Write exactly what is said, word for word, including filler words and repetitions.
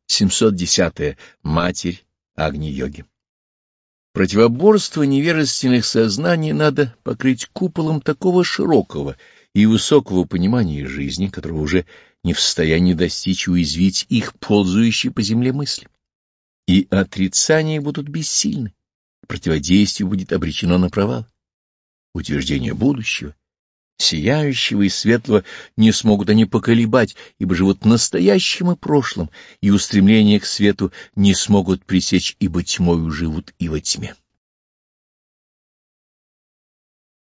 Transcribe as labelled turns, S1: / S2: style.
S1: семьсот десятое. Матерь Агни-йоги. Противоборство невежественных сознаний надо покрыть куполом такого широкого и высокого понимания жизни, которого уже не в состоянии достичь и уязвить их ползающие по земле мысли. И отрицания будут бессильны, противодействие будет обречено на провал. Утверждение будущего, сияющего и светлого, не смогут они поколебать, ибо живут настоящим и прошлым, и устремления к свету не смогут пресечь, ибо тьмою живут и во тьме.